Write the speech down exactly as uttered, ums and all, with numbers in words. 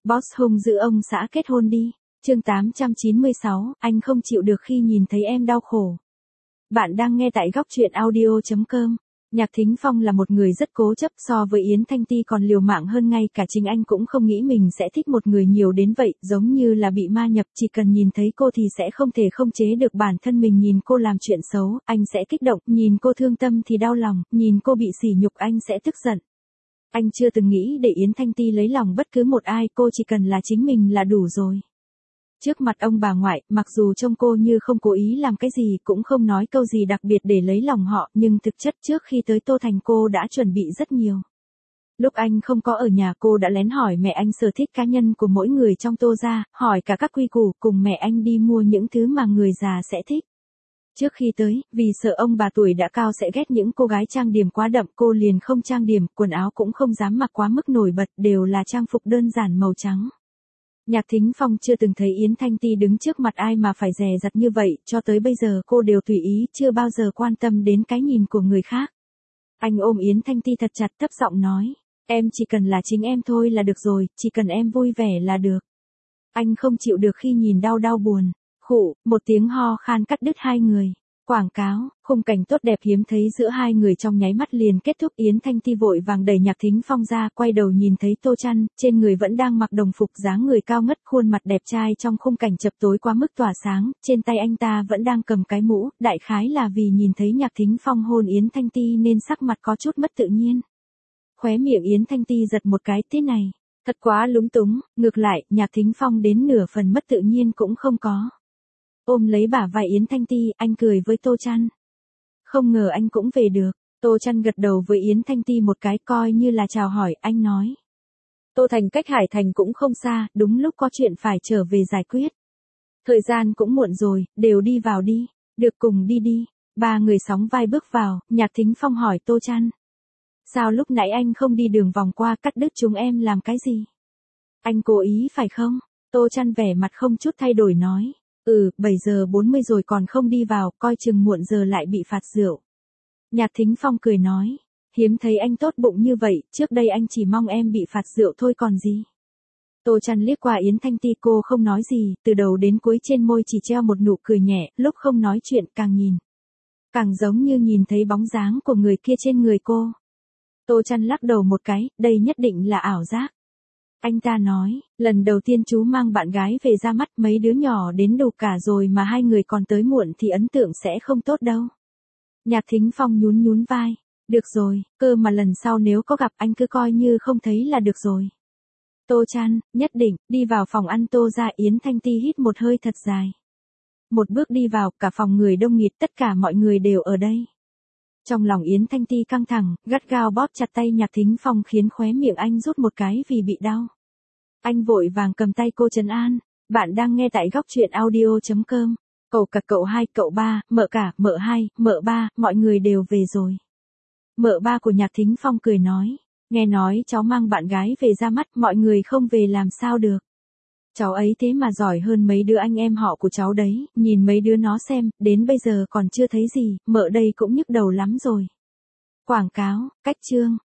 Boss hung giữ ông xã kết hôn đi. Chương tám trăm chín mươi sáu, anh không chịu được khi nhìn thấy em đau khổ. Bạn đang nghe tại góc truyện audio chấm com. Nhạc Thính Phong là một người rất cố chấp, so với Yến Thanh Ti còn liều mạng hơn, ngay cả chính anh cũng không nghĩ mình sẽ thích một người nhiều đến vậy, giống như là bị ma nhập, chỉ cần nhìn thấy cô thì sẽ không thể không chế được bản thân mình, nhìn cô làm chuyện xấu, anh sẽ kích động, nhìn cô thương tâm thì đau lòng, nhìn cô bị sỉ nhục anh sẽ tức giận. Anh chưa từng nghĩ để Yến Thanh Ti lấy lòng bất cứ một ai, cô chỉ cần là chính mình là đủ rồi. Trước mặt ông bà ngoại, mặc dù trông cô như không cố ý làm cái gì, cũng không nói câu gì đặc biệt để lấy lòng họ, nhưng thực chất trước khi tới Tô Thành cô đã chuẩn bị rất nhiều. Lúc anh không có ở nhà, cô đã lén hỏi mẹ anh sở thích cá nhân của mỗi người trong Tô gia, hỏi cả các quy củ, cùng mẹ anh đi mua những thứ mà người già sẽ thích. Trước khi tới, vì sợ ông bà tuổi đã cao sẽ ghét những cô gái trang điểm quá đậm, cô liền không trang điểm, quần áo cũng không dám mặc quá mức nổi bật, đều là trang phục đơn giản màu trắng. Nhạc Thính Phong chưa từng thấy Yến Thanh Ti đứng trước mặt ai mà phải dè dặt như vậy, cho tới bây giờ cô đều tùy ý, chưa bao giờ quan tâm đến cái nhìn của người khác. Anh ôm Yến Thanh Ti thật chặt, thấp giọng nói, em chỉ cần là chính em thôi là được rồi, chỉ cần em vui vẻ là được. Anh không chịu được khi nhìn đau đau buồn. Khụ, một tiếng ho khan cắt đứt hai người. Quảng cáo, khung cảnh tốt đẹp hiếm thấy giữa hai người trong nháy mắt liền kết thúc. Yến Thanh Ti vội vàng đẩy Nhạc Thính Phong ra, quay đầu nhìn thấy Tô Chăn, trên người vẫn đang mặc đồng phục, dáng người cao ngất, khuôn mặt đẹp trai trong khung cảnh chập tối quá mức tỏa sáng, trên tay anh ta vẫn đang cầm cái mũ, đại khái là vì nhìn thấy Nhạc Thính Phong hôn Yến Thanh Ti nên sắc mặt có chút mất tự nhiên. Khóe miệng Yến Thanh Ti giật một cái, thế này, thật quá lúng túng, ngược lại, Nhạc Thính Phong đến nửa phần mất tự nhiên cũng không có. Ôm lấy bả vai Yến Thanh Ti, anh cười với Tô Chăn. Không ngờ anh cũng về được. Tô Chăn gật đầu với Yến Thanh Ti một cái, coi như là chào hỏi, anh nói. Tô Thành cách Hải Thành cũng không xa, đúng lúc có chuyện phải trở về giải quyết. Thời gian cũng muộn rồi, đều đi vào đi. Được, cùng đi đi. Ba người sóng vai bước vào, Nhạc Thính Phong hỏi Tô Chăn. Sao lúc nãy anh không đi đường vòng qua, cắt đứt chúng em làm cái gì? Anh cố ý phải không? Tô Chăn vẻ mặt không chút thay đổi nói. Ừ, bảy giờ bốn mươi rồi còn không đi vào, coi chừng muộn giờ lại bị phạt rượu. Nhạc Thính Phong cười nói, hiếm thấy anh tốt bụng như vậy, trước đây anh chỉ mong em bị phạt rượu thôi còn gì. Tô Chăn liếc qua Yến Thanh Ti, cô không nói gì, từ đầu đến cuối trên môi chỉ treo một nụ cười nhẹ, lúc không nói chuyện càng nhìn. Càng giống như nhìn thấy bóng dáng của người kia trên người cô. Tô Chăn lắc đầu một cái, đây nhất định là ảo giác. Anh ta nói, lần đầu tiên chú mang bạn gái về ra mắt, mấy đứa nhỏ đến đủ cả rồi mà hai người còn tới muộn thì ấn tượng sẽ không tốt đâu. Nhạc Thính Phong nhún nhún vai, được rồi, cơ mà lần sau nếu có gặp anh cứ coi như không thấy là được rồi. Tô Chăn, nhất định, đi vào phòng ăn Tô gia. Yến Thanh Ti hít một hơi thật dài. Một bước đi vào, cả phòng người đông nghịt, tất cả mọi người đều ở đây. Trong lòng Yến Thanh Ti căng thẳng, gắt gao bóp chặt tay Nhạc Thính Phong khiến khóe miệng anh rút một cái vì bị đau. Anh vội vàng cầm tay cô trấn an, bạn đang nghe tại góc truyện audio chấm com. Cậu cả, cậu hai, cậu ba, mợ cả, mợ hai, mợ ba, mọi người đều về rồi. Mợ ba của Nhạc Thính Phong cười nói, nghe nói cháu mang bạn gái về ra mắt, mọi người không về làm sao được. Cháu ấy thế mà giỏi hơn mấy đứa anh em họ của cháu đấy, nhìn mấy đứa nó xem, đến bây giờ còn chưa thấy gì, mợ đây cũng nhức đầu lắm rồi. Quảng cáo, cách chương.